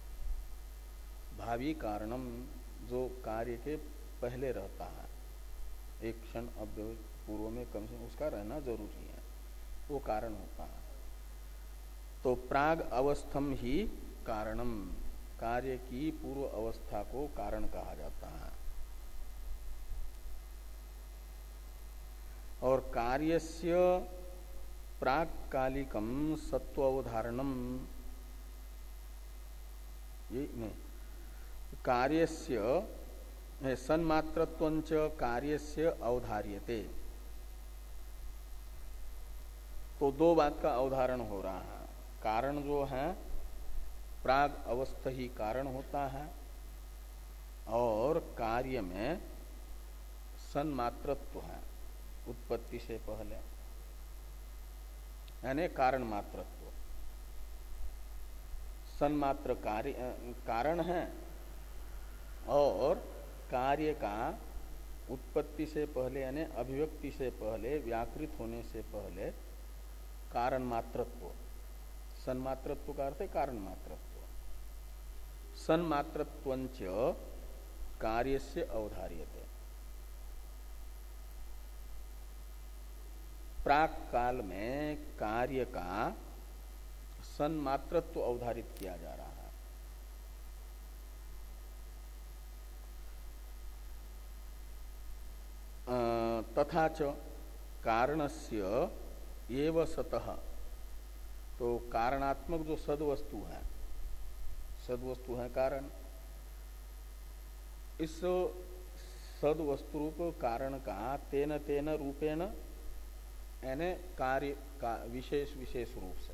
भावी कारणम, जो कार्य के पहले रहता है, एक क्षण अव्यय पूर्व में कम से उसका रहना जरूरी है, वो कारण होता है। तो प्राग अवस्थम ही कारणम, कार्य की पूर्व अवस्था को कारण कहा जाता है। और कार्यस्य प्राक्कालिकम सत्वावधारणम, ये नहीं, कार्यस्य सन्मात्रत्वंच कार्यस्य अवधार्यते, तो दो बात का अवधारण हो रहा है। कारण जो है प्राग अवस्थ ही कारण होता है और कार्य में सन्मात्रत्व है उत्पत्ति से पहले, यानी कारण मात्रत्व। सन्मात्र कार्य कारण है और कार्य का उत्पत्ति से पहले यानी अभिव्यक्ति से पहले, व्याकृत होने से पहले कारण मात्रत्व। सन्मात्रत्व का अर्थ है कारण मात्रत्व। सन्मात्रत्वंच कार्यस्य अवधार्यते, प्राक काल में कार्य का सन्मात्रत्व अवधारित किया जा रहा है। तथा च कारणस्य एव सतः, तो कारणात्मक जो सद्वस्तु है, सद्वस्तु है कारण, इस सद्वस्तु रूप कारण का तेन तेन रूपेण यानी कार्य का विशेष विशेष रूप से,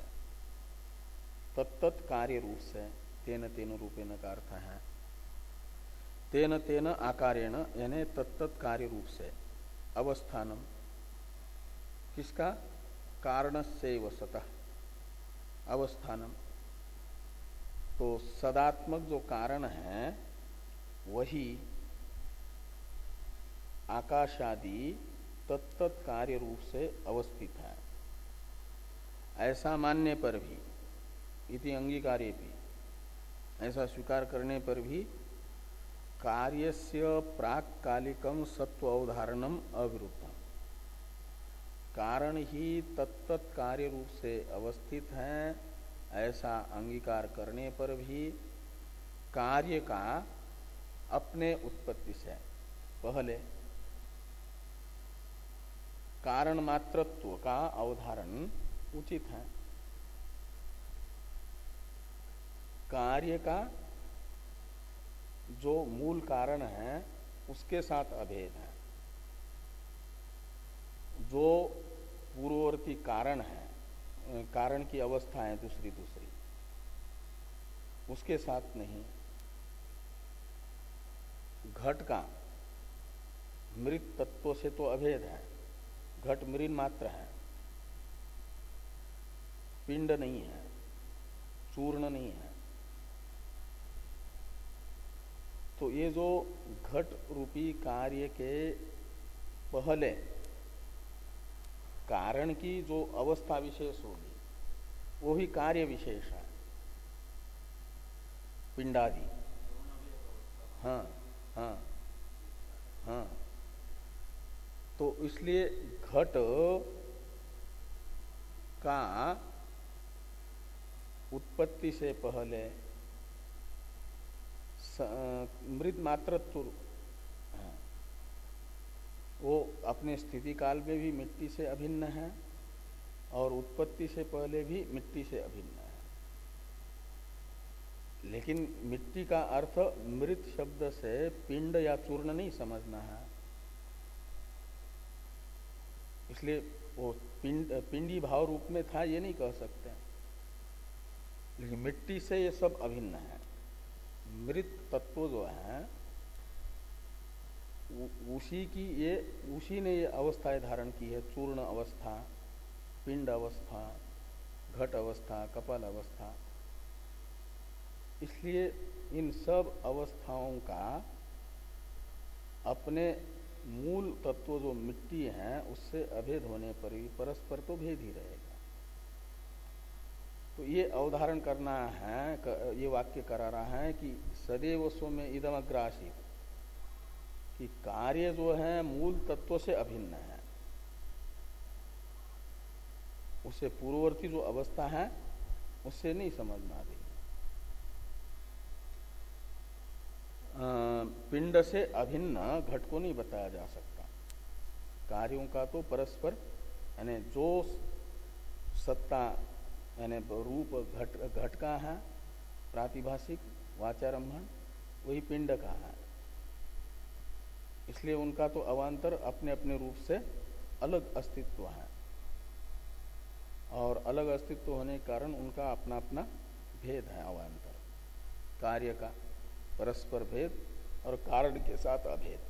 तत्त कार्य रूप से, तेन तेन रूपेण का अर्थ है तेन तेन आकारेण यानी तत्त कार्य रूप से, अवस्थानम किसका, कारणस्यैव सतः अवस्थानम। तो सदात्मक जो कारण है वही आकाशादि तत्त कार्य रूप से अवस्थित है, ऐसा मानने पर भी, इति अंगीकारे भी, ऐसा स्वीकार करने पर भी कार्यस्य प्राक्कालिकम सत्व अवधारणम अविरुद्धम, कारण ही तत्त कार्य रूप से अवस्थित है ऐसा अंगीकार करने पर भी कार्य का अपने उत्पत्ति से पहले कारण मात्रत्व का अवधारण उचित है। कार्य का जो मूल कारण है उसके साथ अभेद है, जो पूर्ववर्ती कारण है, कारण की अवस्था है दूसरी दूसरी, उसके साथ नहीं। घट का मृत तत्व से तो अभेद है, घट मृन मात्र है, पिंड नहीं है, चूर्ण नहीं है। तो ये जो घट रूपी कार्य के पहले कारण की जो अवस्था विशेष होगी वो ही कार्य विशेष है, पिंडादि। हाँ हाँ हाँ, तो इसलिए घट का उत्पत्ति से पहले मृत मात्रत्व वो अपने स्थिति काल में भी मिट्टी से अभिन्न है और उत्पत्ति से पहले भी मिट्टी से अभिन्न है। लेकिन मिट्टी का अर्थ मृत शब्द से पिंड या चूर्ण नहीं समझना है, इसलिए वो पिंड पिंडी भाव रूप में था ये नहीं कह सकते। लेकिन मिट्टी से ये सब अभिन्न है। मृत तत्व जो है उसी की ये उसी ने ये अवस्थाएं धारण की है, चूर्ण अवस्था, पिंड अवस्था, घट अवस्था, कपाल अवस्था। इसलिए इन सब अवस्थाओं का अपने मूल तत्व जो मिट्टी है उससे अभेद होने पर भी परस्पर तो भेद ही रहेगा। तो ये अवधारण करना है, ये वाक्य करा रहा है कि सदैव सो में इदम अग्रासित, कि कार्य जो है मूल तत्व से अभिन्न है, उससे पूर्ववर्ती जो अवस्था है उससे नहीं समझना दी। पिंड से अभिन्न घट को नहीं बताया जा सकता। कार्यों का तो परस्पर यानी जो सत्ता यानी रूप घट घट का है प्रातिभाषिक वाचारंभण, वही पिंड का है। इसलिए उनका तो अवान्तर अपने अपने रूप से अलग अस्तित्व है, और अलग अस्तित्व होने के कारण उनका अपना अपना भेद है अवान्तर। कार्य का परस्पर भेद और कारण के साथ अभेद।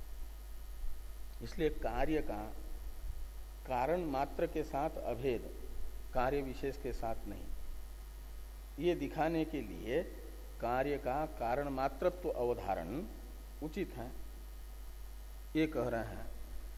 इसलिए कार्य का कारण मात्र के साथ अभेद, कार्य विशेष के साथ नहीं। ये दिखाने के लिए कार्य का कारण मात्रत्व अवधारण उचित है। ये कह रहे हैं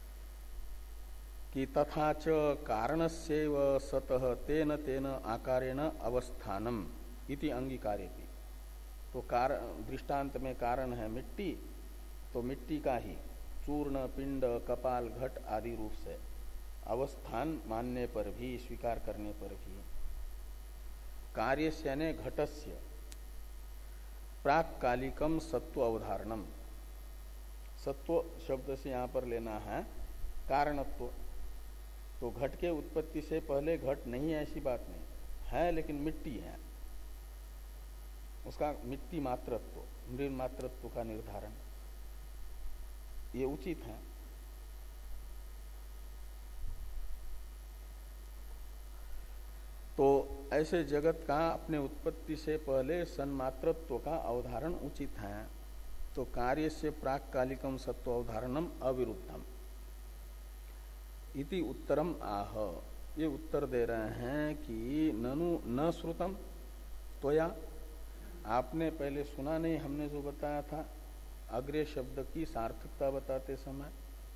कि तथा च कारणस्यैव सतः तेन तेन आकारेण अवस्थानम इति अंगीकारेति। तो कार दृष्टांत में कारण है मिट्टी, तो मिट्टी का ही चूर्ण पिंड कपाल घट आदि रूप से अवस्थान मानने पर भी, स्वीकार करने पर भी, कार्यस्य यानी घटस्य प्राक्कालिकम सत्व अवधारणम। सत्व शब्द से यहां पर लेना है कारणत्व। तो घट के उत्पत्ति से पहले घट नहीं है ऐसी बात नहीं है, लेकिन मिट्टी है, उसका मिट्टी मात्रत्व, मृण मात्रत्व का निर्धारण ये उचित है। तो ऐसे जगत का अपने उत्पत्ति से पहले सन्मात्रत्व का अवधारण उचित है। तो कार्य से प्राक्कालिकम सत्व अवधारणम अविरुद्धम इति उत्तरम आह। ये उत्तर दे रहे हैं कि ननु न श्रुतम त्वया, आपने पहले सुना नहीं हमने जो बताया था अग्रे शब्द की सार्थकता बताते समय,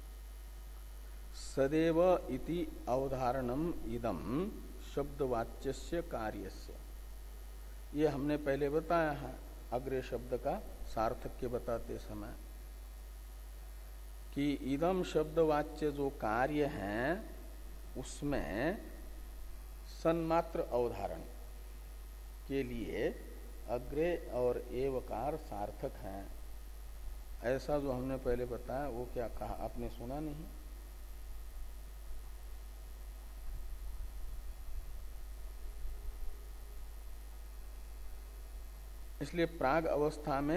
सदैव इति अवधारणम इदम शब्दवाच्यस्य कार्यस्य। ये हमने पहले बताया है अग्रे शब्द का सार्थक्य बताते समय कि इदम शब्दवाच्य जो कार्य है उसमें सन्मात्र अवधारण के लिए अग्रे और एवकार सार्थक है। ऐसा जो हमने पहले बताया वो क्या कहा आपने सुना नहीं? इसलिए प्राग अवस्था में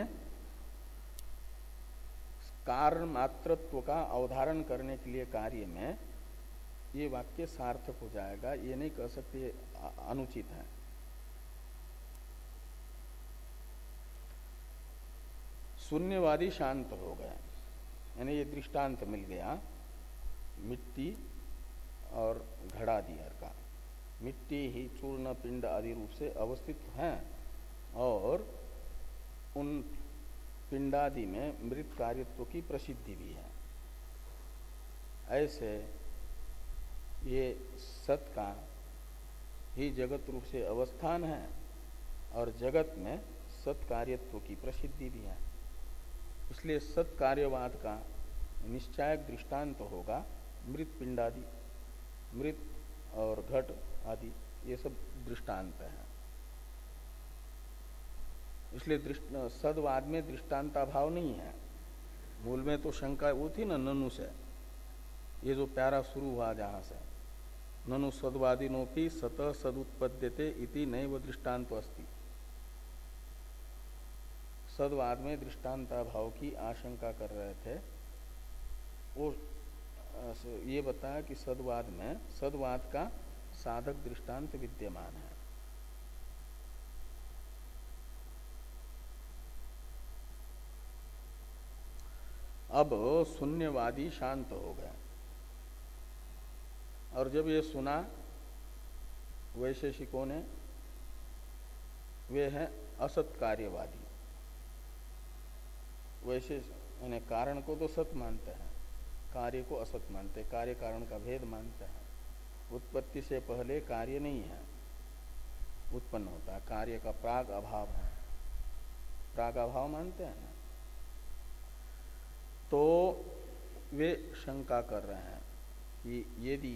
कारण मात्रत्व का अवधारण करने के लिए कार्य में ये वाक्य सार्थक हो जाएगा। ये नहीं कह सकते अनुचित है। शून्यवादी शांत हो गया, यानी ये दृष्टांत मिल गया मिट्टी और घड़ा दियर का। मिट्टी ही चूर्ण पिंड आदि रूप से अवस्थित है और उन पिंडादि में मृत कार्यत्व की प्रसिद्धि भी है। ऐसे ये सत का ही जगत रूप से अवस्थान है और जगत में सत कार्यत्व की प्रसिद्धि भी है। इसलिए सत कार्यवाद का निश्चायक दृष्टांत होगा मृत पिंडादि, मृत और घट आदि, ये सब दृष्टांत है। इसलिए सदवाद में दृष्टांताभाव नहीं है। मूल में तो शंका वो थी ना ननु से, ये जो प्यारा शुरू हुआ जहां से, ननु सद्वादिनोपि सत सदुत्पद्यते इति नैव दृष्टांत अस्ति। सद्वाद में दृष्टांताभाव की आशंका कर रहे थे। वो ये बताया कि सद्वाद में सद्वाद का साधक दृष्टांत विद्यमान है। अब शून्यवादी शांत हो गए और जब ये सुना वैशेषिकों ने, वे हैं असत कार्यवादी। वैशेष यानी कारण को तो सत मानते हैं, कार्य को असत मानते हैं, कार्य कारण का भेद मानते हैं। उत्पत्ति से पहले कार्य नहीं है, उत्पन्न होता है, कार्य का प्राग अभाव है, प्राग अभाव मानते हैं ना। तो वे शंका कर रहे हैं कि यदि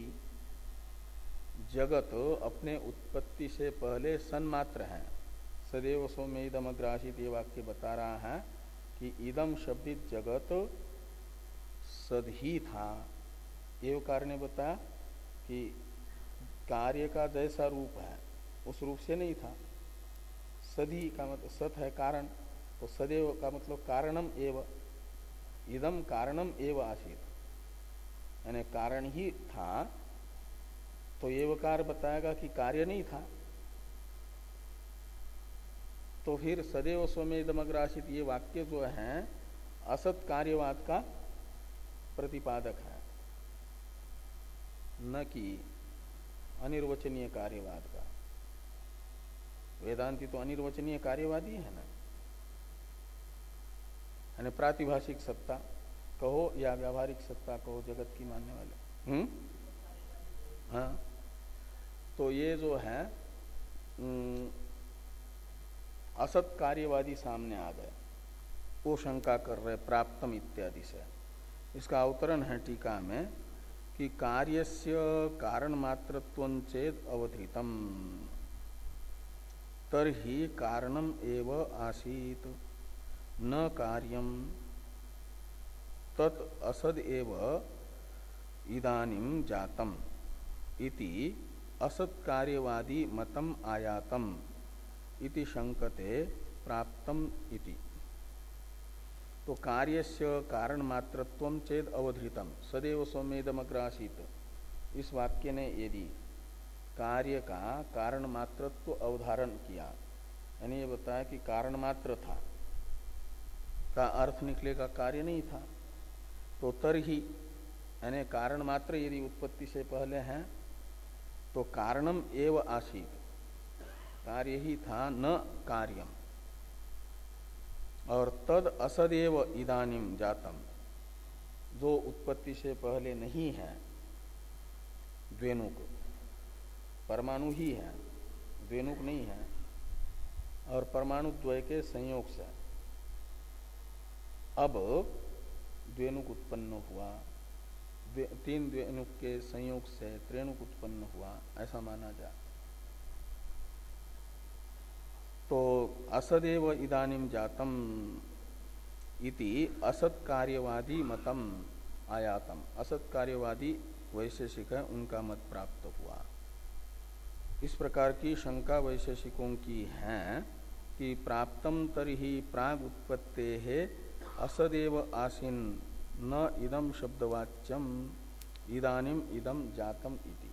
जगत अपने उत्पत्ति से पहले सन्मात्र है, सदैव सौम्य इदम अग्रासित, ये वाक्य बता रहा है कि इदम शब्दित जगत सद ही था, एवकार ने बताया कि कार्य का जैसा रूप है उस रूप से नहीं था। सदी का मतलब सत है कारण, तो सदैव का मतलब कारणम एव, इदम कारणम एव आसीत, यानी कारण ही था। तो एवकार बताएगा कि कार्य नहीं था। तो फिर सदैव स्वमेदमग्र आसीत ये वाक्य जो है असत कार्यवाद का प्रतिपादक है, न कि अनिर्वचनीय कार्यवाद का। वेदांती तो अनिर्वचनीय कार्यवादी है ना, यानी प्रातिभाषिक सत्ता कहो या व्यावहारिक सत्ता कहो, जगत की मानने वाले। हम्म हाँ, तो ये जो है असत कार्यवादी सामने आ गए, वो शंका कर रहे प्राप्तम इत्यादि से। इसका अवतरण है टीका में कि कार्यस्य कारण मात्रत्वं चेद अवधृतम तर्हि कारणम एव आसीत न कार्यम तत् असद एव इदानीं जातम इति असत कार्यवादी मतम आयातम इति शंकते प्राप्तम इति। तो कार्यस्य कारण मात्रत्वं चेद अवधृतम सदैव सौम्येदमग्रासीत, इस वाक्य ने यदि कार्य का कारण मात्रत्व अवधारण किया, यानी ये बताया कि कारण मात्र था, का अर्थ निकलेगा कार्य नहीं था। तो तरही यानी कारण मात्र यदि उत्पत्ति से पहले है तो कारणम एव आसीत, कार्य ही था न कार्यम, और तद असदेव इदानीम जातम, जो उत्पत्ति से पहले नहीं है, द्वेनुक परमाणु ही है, द्वेनुक नहीं है, और परमाणु द्वय के संयोग से अब द्वेनुक उत्पन्न हुआ, द्वे, तीन द्वेनुक के संयोग से त्रेणुक उत्पन्न हुआ, ऐसा माना जाए। तो असदेव इदानीम जातम इति असत कार्यवादी मतम आयातम, असत कार्यवादी वैशेषिक है, उनका मत प्राप्त हुआ। इस प्रकार की शंका वैशेषिकों की है कि प्राप्तम तर्हि प्राग उत्पत्ते है असदेव आसीन न इदम शब्दवाच्यम इदानीम इदम जातम इति।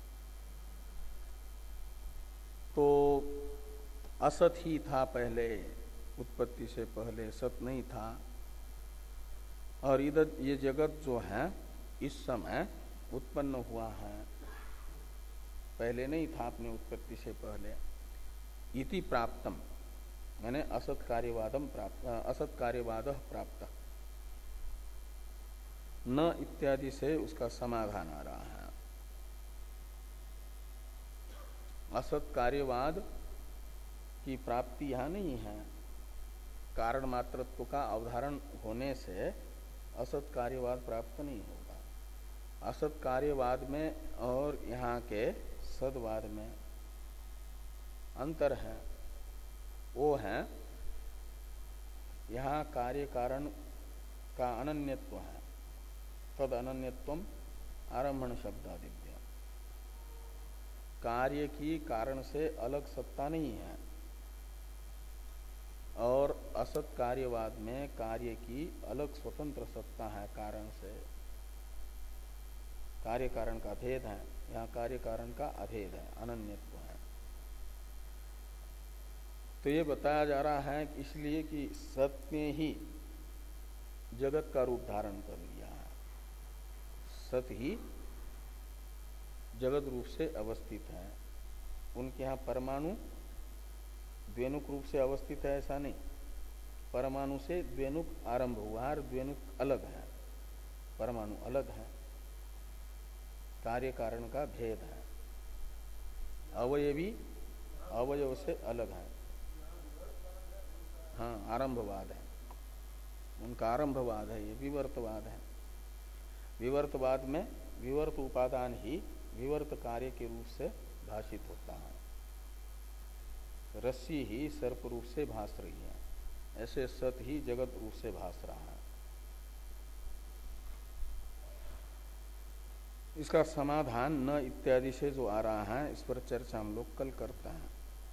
तो असत ही था पहले, उत्पत्ति से पहले सत नहीं था, और इधर ये जगत जो है इस समय उत्पन्न हुआ है, पहले नहीं था अपनी उत्पत्ति से पहले। इति प्राप्तम यानी असत कार्यवादम प्राप्त, असत कार्यवाद प्राप्त न इत्यादि से उसका समाधान आ रहा है। असत कार्यवाद की प्राप्ति यहां नहीं है, कारण मात्रत्व का अवधारण होने से असत कार्यवाद प्राप्त नहीं होगा। असत कार्यवाद में और यहाँ के सदवाद में अंतर है, वो है यहाँ कार्य कारण का अनन्यत्व है, तद अनन्यत्वम आरंभण शब्दादिव्य, कार्य की कारण से अलग सत्ता नहीं है, और असत कार्यवाद में कार्य की अलग स्वतंत्र सत्ता है कारण से, कार्य कारण का भेद है, यहाँ कार्य कारण का अभेद है, अनन्यत्व है। तो ये बताया जा रहा है कि इसलिए कि सत ने ही जगत का रूप धारण कर लिया है, सत ही जगत रूप से अवस्थित है। उनके यहाँ परमाणु द्वेनुक रूप से अवस्थित है ऐसा नहीं, परमाणु से द्वेनुक आरंभ हुआ और द्वेनुक अलग है, परमाणु अलग है, कार्य कारण का भेद है, अवयवी अवयव से अलग है। हाँ, आरंभवाद है उनका, आरंभवाद है, ये विवर्तवाद है। विवर्तवाद में विवर्त उपादान ही विवर्त कार्य के रूप से भाषित होता है, रस्सी ही सर्प रूप से भास रही है, ऐसे सत ही जगत रूप से भास रहा है। इसका समाधान न इत्यादि से जो आ रहा है, इस पर चर्चा हम लोग कल करते हैं।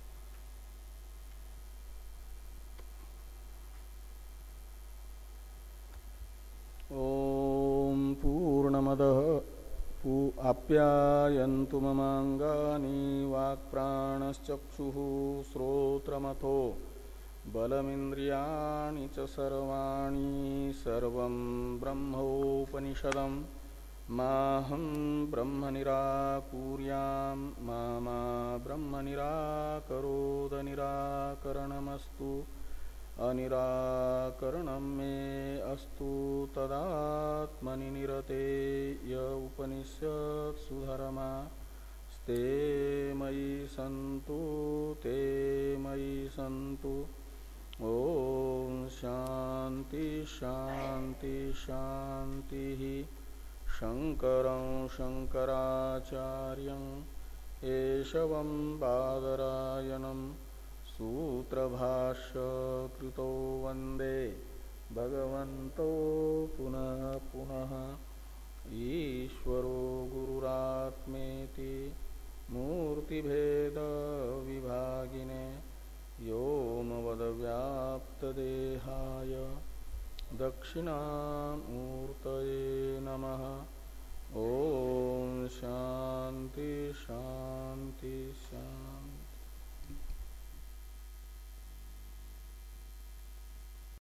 ओम पूर्णमदः आप्यायन्तु ममाङ्गानि वाक्प्राणश्चक्षुः श्रोत्रमथो बलमिन्द्रियाणि च सर्वाणि सर्वं ब्रह्मोपनिषदम् माहं ब्रह्म निराकुर्यां मा मा ब्रह्म निराकरोद निराकरणमस्तु अनिराकरणं मे अस्तु तदात्मनि निरते य उपनिषत्सु धर्मा स्ते मयि सन्तु ते मयि सन्तु। ओम शांति शांति शांति। शंकरं शंकराचार्यं केशवं बादरायणं सूत्रभाष्य कृतो वंदे भगवन्तो पुनः पुनः। ईश्वरो गुरुरात्मेति मूर्तिभेद विभागिने व्योमवद्व्याप्तदेहाय दक्षिणामूर्तये नमः। ओम शांति शांति शांति।